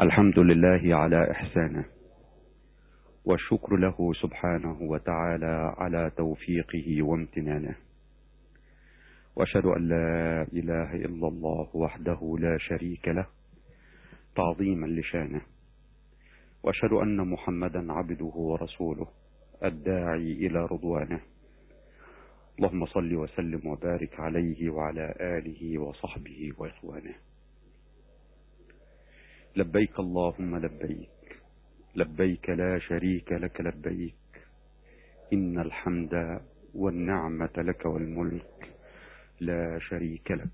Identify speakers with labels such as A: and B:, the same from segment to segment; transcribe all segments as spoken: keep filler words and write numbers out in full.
A: الحمد لله على إحسانه، والشكر له سبحانه وتعالى على توفيقه وامتنانه، وأشهد أن لا إله إلا الله وحده لا شريك له تعظيما لشانه، وأشهد أن محمدا عبده ورسوله الداعي إلى رضوانه. اللهم صل وسلم وبارك عليه وعلى آله وصحبه وإخوانه. لبيك اللهم لبيك، لبيك لا شريك لك لبيك، إن الحمد والنعمة لك والملك لا شريك لك.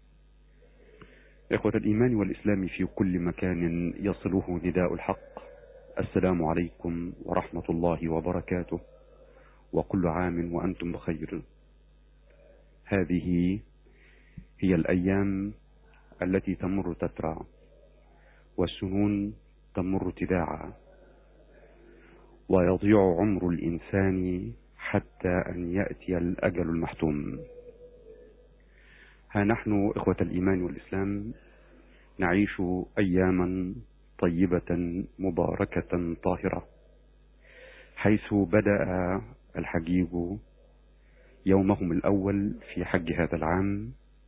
A: إخوة الإيمان والإسلام في كل مكان يصله نداء الحق، السلام عليكم ورحمة الله وبركاته، وكل عام وأنتم بخير. هذه هي الأيام التي تمر تترى، والسنون تمر تداعا، ويضيع عمر الإنسان حتى أن يأتي الأجل المحتوم. ها نحن إخوة الإيمان والإسلام نعيش أياما طيبة مباركة طاهرة، حيث بدأ الحجيج يومهم الأول في حج هذا العام،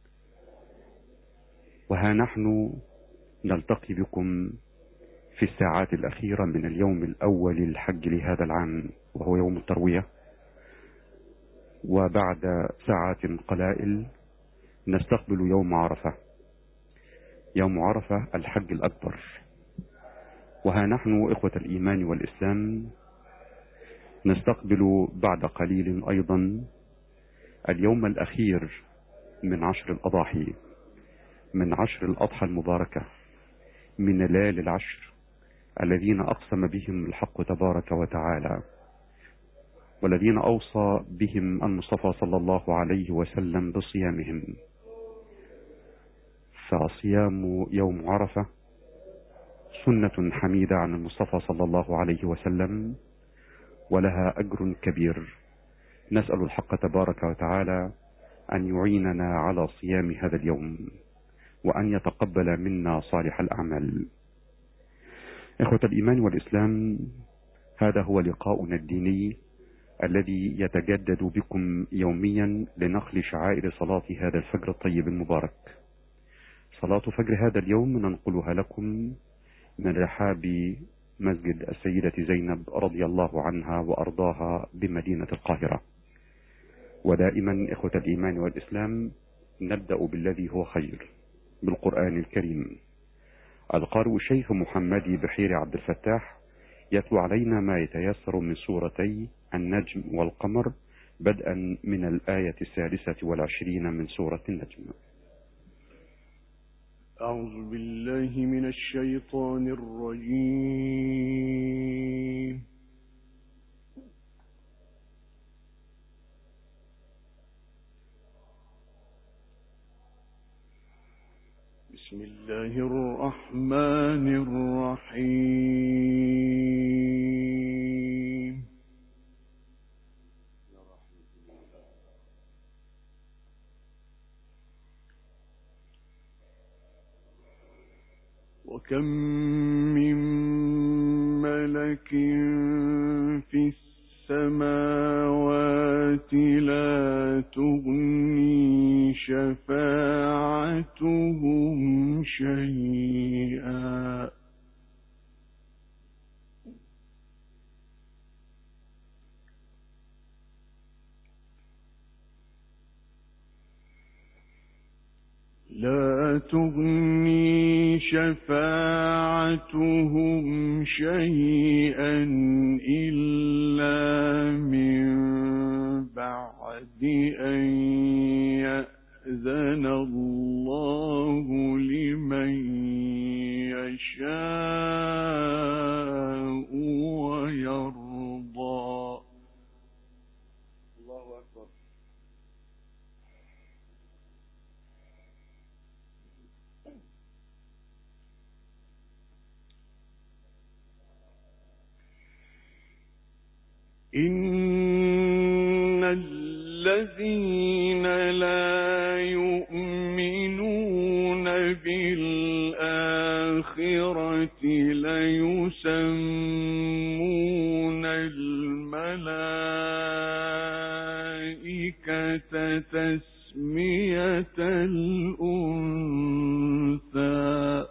A: وها نحن نلتقي بكم في الساعات الأخيرة من اليوم الأول للحج لهذا العام، وهو يوم التروية. وبعد ساعات قلائل نستقبل يوم عرفة، يوم عرفة الحج الأكبر. وها نحن إخوة الإيمان والإسلام نستقبل بعد قليل أيضا اليوم الأخير من عشر الأضاحي، من عشر الأضحى المباركة، من ليالي العشر الذين أقسم بهم الحق تبارك وتعالى، والذين أوصى بهم المصطفى صلى الله عليه وسلم بصيامهم. فصيام يوم عرفة سنة حميدة عن المصطفى صلى الله عليه وسلم، ولها أجر كبير. نسأل الحق تبارك وتعالى أن يعيننا على صيام هذا اليوم، وأن يتقبل منا صالح الأعمال. إخوة الإيمان والإسلام، هذا هو لقاؤنا الديني الذي يتجدد بكم يوميا لنقل شعائر صلاة هذا الفجر الطيب المبارك. صلاة فجر هذا اليوم ننقلها لكم من رحاب مسجد السيدة زينب رضي الله عنها وأرضاها بمدينة القاهرة. ودائما إخوة الإيمان والإسلام نبدأ بالذي هو خير، بالقرآن الكريم. القارئ الشيخ محمد بحير عبد الفتاح يتلو علينا ما يتيسر من سورتي النجم والقمر، بدءا من الآية السادسة والعشرين من سورة النجم.
B: أعوذ بالله من الشيطان الرجيم. بسم الله الرحمن الرحيم. وكم من ملك في السماوات لا تغني شفاعتهم شيئا لا تغني شفاعتهم شيئا إلا من بعد أن يأذن الله لمن يشاء ويرضى. الله أكبر. إن الذين لا يؤمنون بالآخرة ليسمون الملائكة تسمية الأنثى.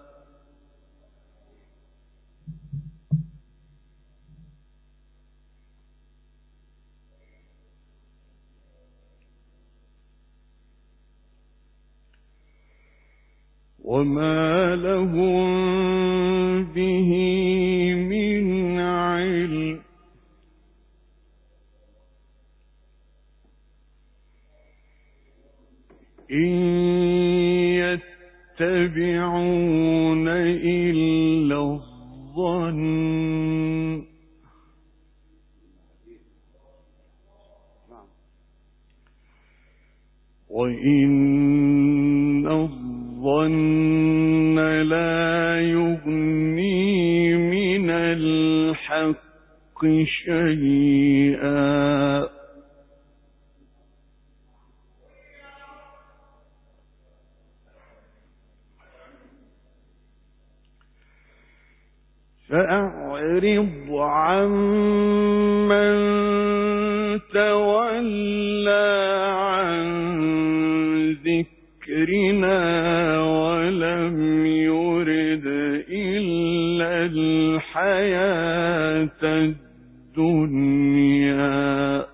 B: وما لهم به من علم إن يتبعون إلا الظن وإن الظن لا يغني من الحق شيئا. فأعرض عمن تولى عن ذكرنا ولم يرد إلا الحياة الدنيا.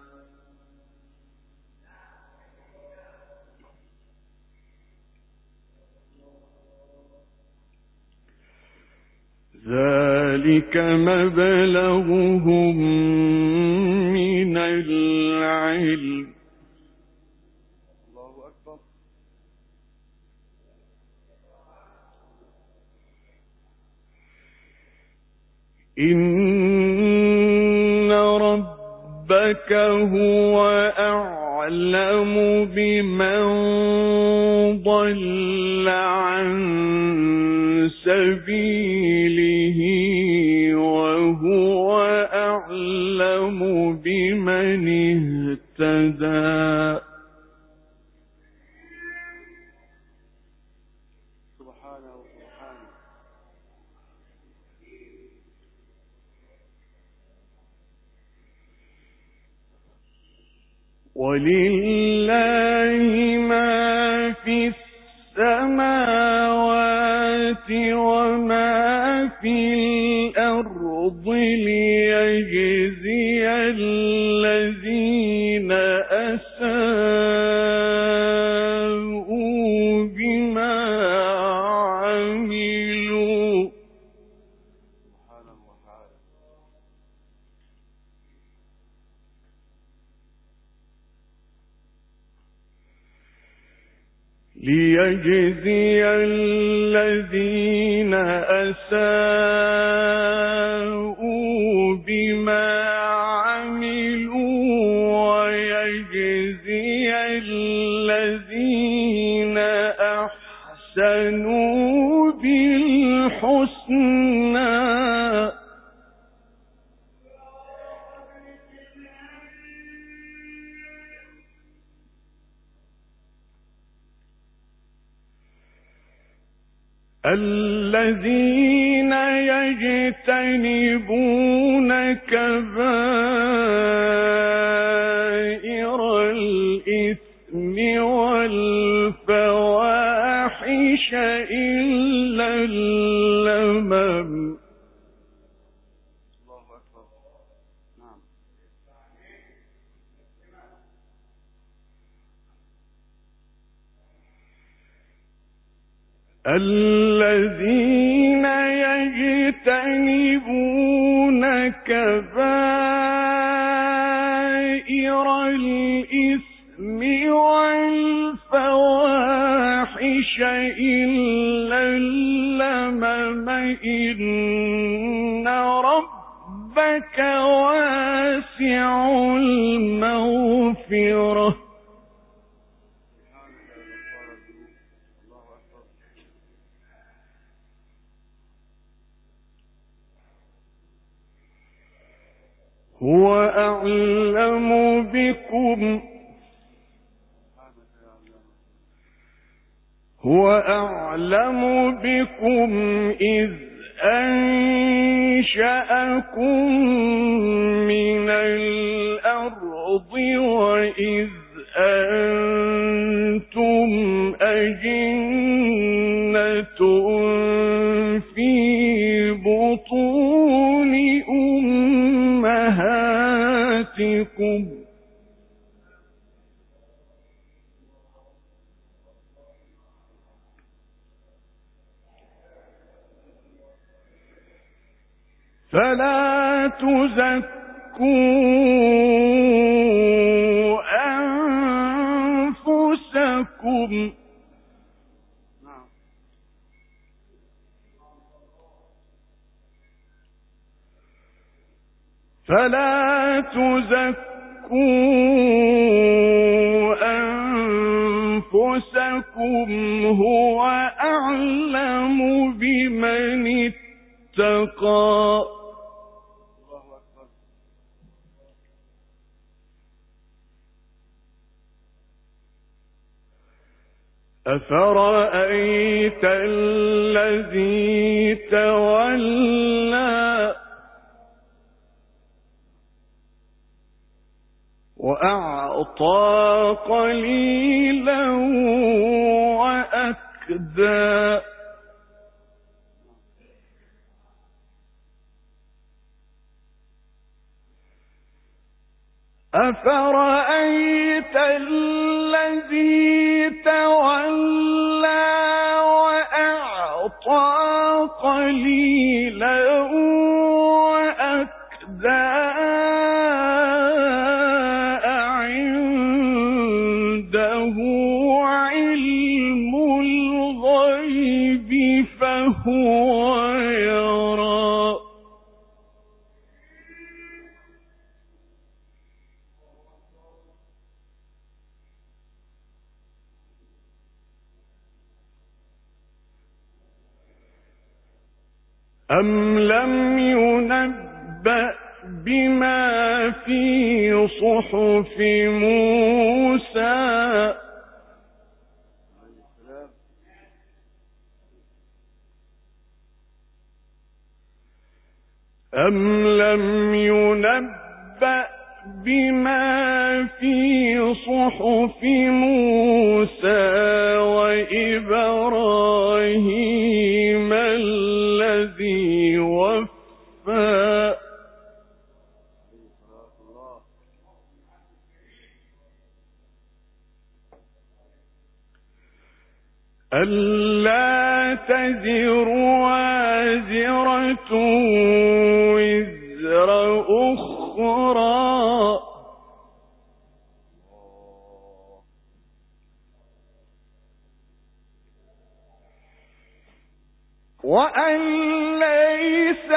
B: ذلك مبلغهم من العلم. الله أكبر. إن ربك هو أعلم بمن ضل عن سبيله وهو أعلم بمن اهتدى. سبحانه وسبحانه. ولله ما في السماوات وما في الأرض ليجزي الذين أساءوا بما عملوا. ليجزي الذين أساءوا بما عملوا ويجزي الذين أحسنوا بالحسنى. الذين يجتنبون كبائر الإثم والفواحش إلا اللمم. الله أكبر. نعم. الذين يجتنبون كبائر الإثم والفواحش إلا اللمم إن ربك واسع المغفرة. هو أعلم بكم هو أعلم بكم إذ أنشأكم من الأرض وإذ أنتم أجنة في بطون أمهاتكم فلا تزكوا أنفسكم فلا تزكوا أنفسكم هو أعلم بمن اتقى أفرأيت الذي تولى وأعطى قليلا وأكدى أفرأيت الذي تولى وأعطى قليلا وأكدى أعنده علم الغيب فهو يرى أم لم ينبأ بما في صحف موسى أم لم ينبأ بما في صحف موسى وإبراهيم الذي وفى ألا تزر وازرة وزر أخرى وأن ليس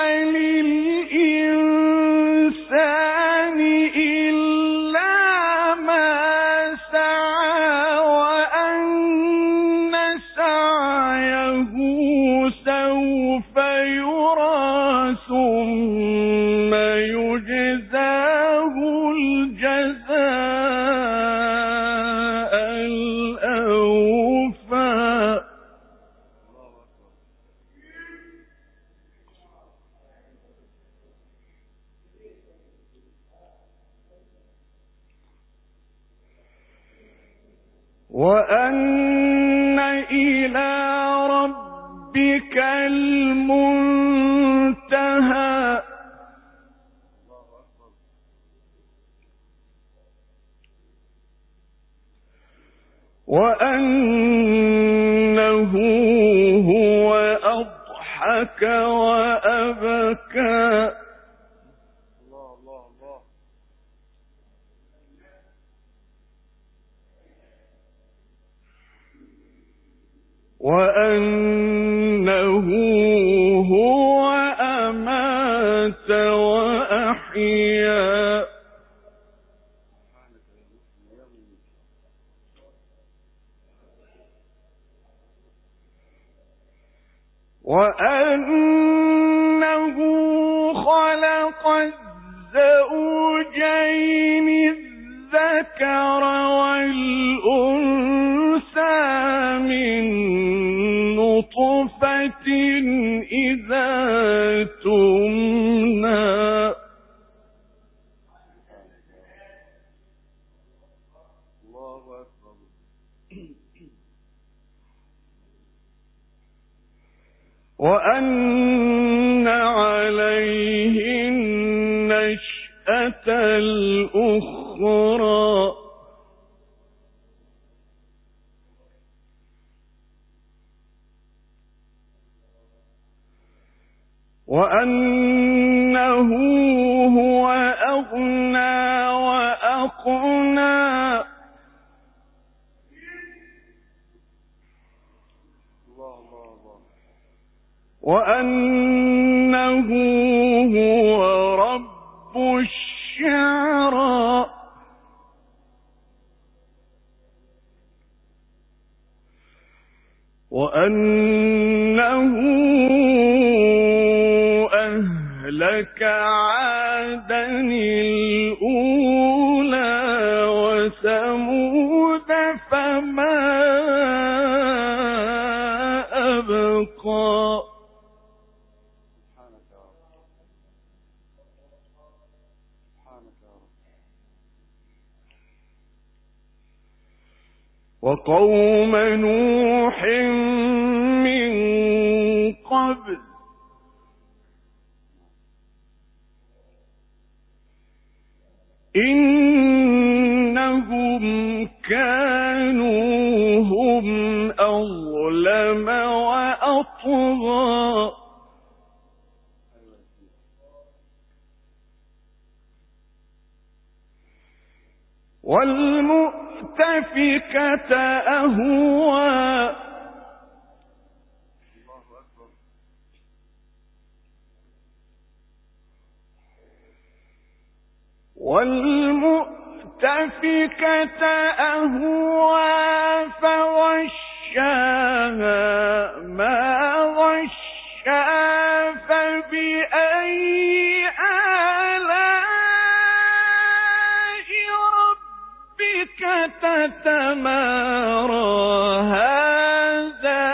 B: للإنسان إلا ما سعى وأن سعيه سوف يرى ثم يجزاه الجزاء الأوفى وأن إلى ربك المنتهى وأنه هو أضحك وأبكى وأنه هو أمات وأحيا وأنه خلق الزوجين الذكر والأنثى من نطفة إذا التمنى. وأن عليه النشأة الأخرى. وأنه هو أغنى وأقنى. وأنه هو رب الشعرى. وأنه أهلك عادا الأولى وثمود فما أبقى. وقوم نوح من قبل إنهم كانوا هم أظلم وأطغى. والمؤتفكة أهوى. والمؤتفكة أهوى فغشاها ما غشا فبأي آلاء ربك تتمارى. هذا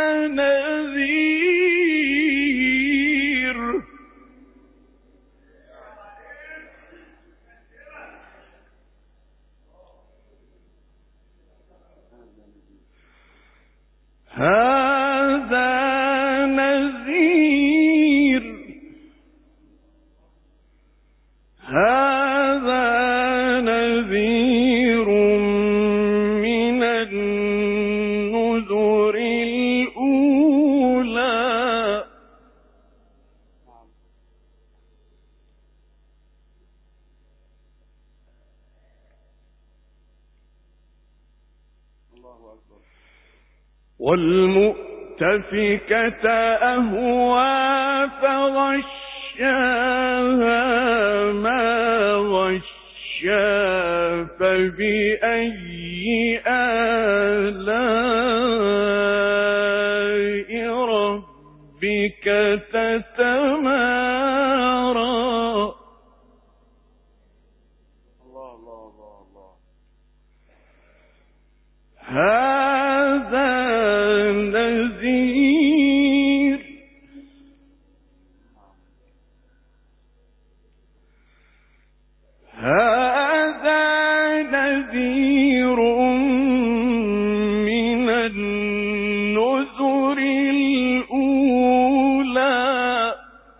B: نذير. هذا نذير. هذا نذير من النذر الأولى. والمؤتفكة أهوى فغشاها ما غشا فبأي آلاء ربك تتمارى. هذا نذير. هذا نذير من النذر الأولى.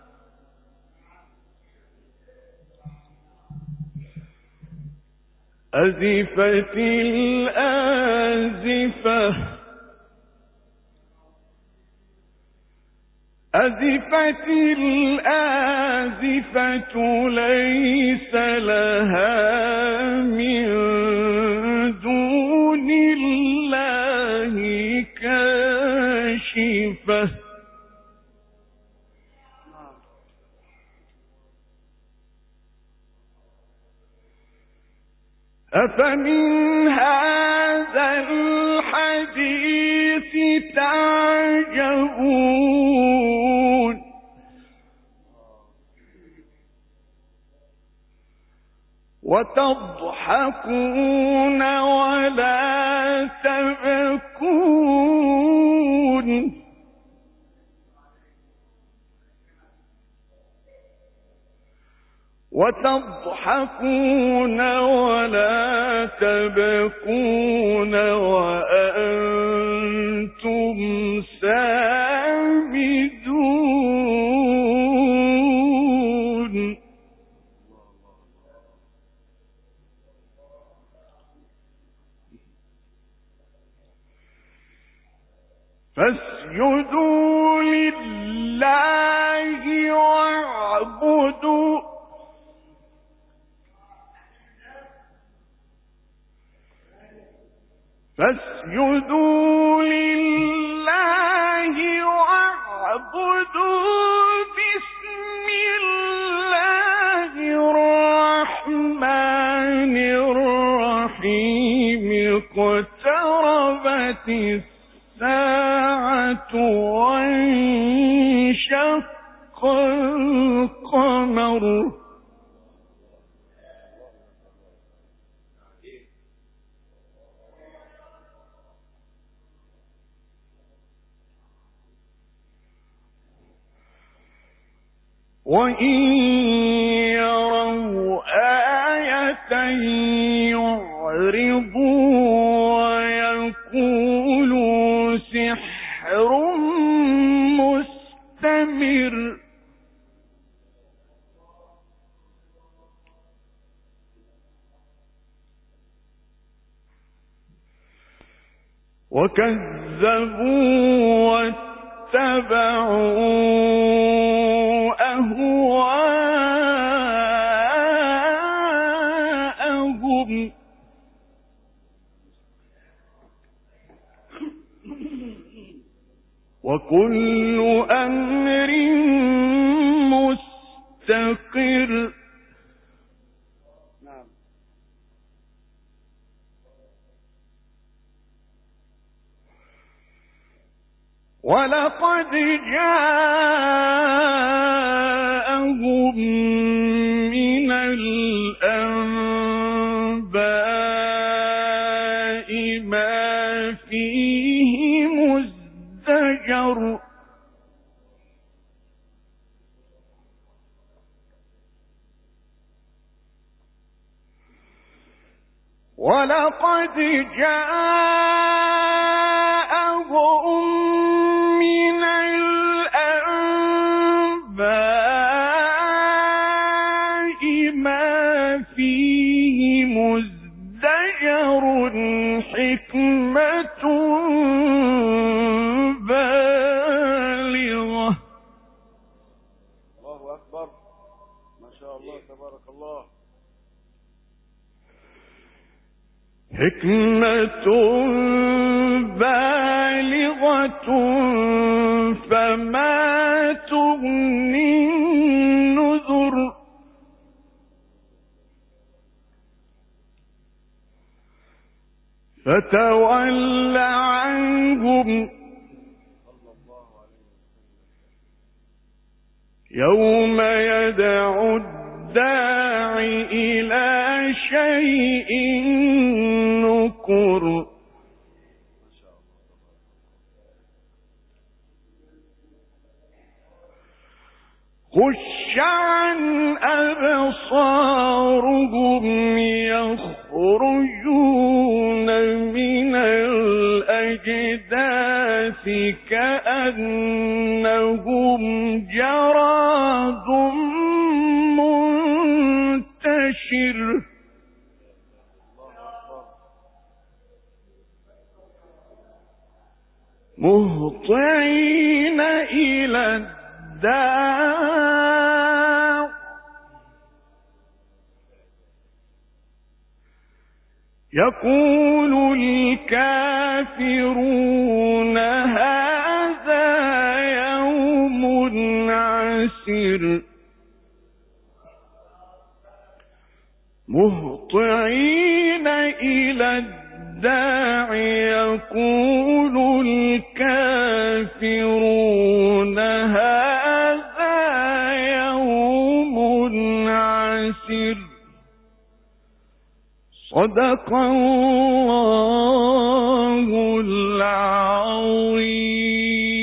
B: أزفت الآزفة. أزفت الآزفة ليس لها من دون الله كاشفة. أفمن هذا الحديث تعجبون وتضحكون ولا تبكون وتضحكون ولا تبكون وأنتم سامدون. فاسجدوا لله واعبدوا فاسجدوا لله واعبدوا بسم الله الرحمن الرحيم. اقتربت الساعة وانشق القمر. وإن يروا آية يعرضوا ويقولوا سحر مستمر. وكذبوا واتبعوا أهواءهم. وكل أمر مستقر. ولقد جاءهم من الأنباء ما فيه مزدجر. ولقد جاءهم من الأنباء ما فيه مزدجر. حكمة بالغة.
C: الله أكبر، ما شاء الله تبارك الله.
B: حكمة بالغة فما تغني النذر. فتول عنهم يوم يدعو الداعي إلى شيء نكر. خش عن أبصارهم يخرجون من الأجداث كأنهم جراد منتشر. مهطعين إلى الداع يقول الكافرون هذا يوم عسر. مهطعين إلى الداع يقول الكافرون هذا يوم عسر. صدق الله العظيم.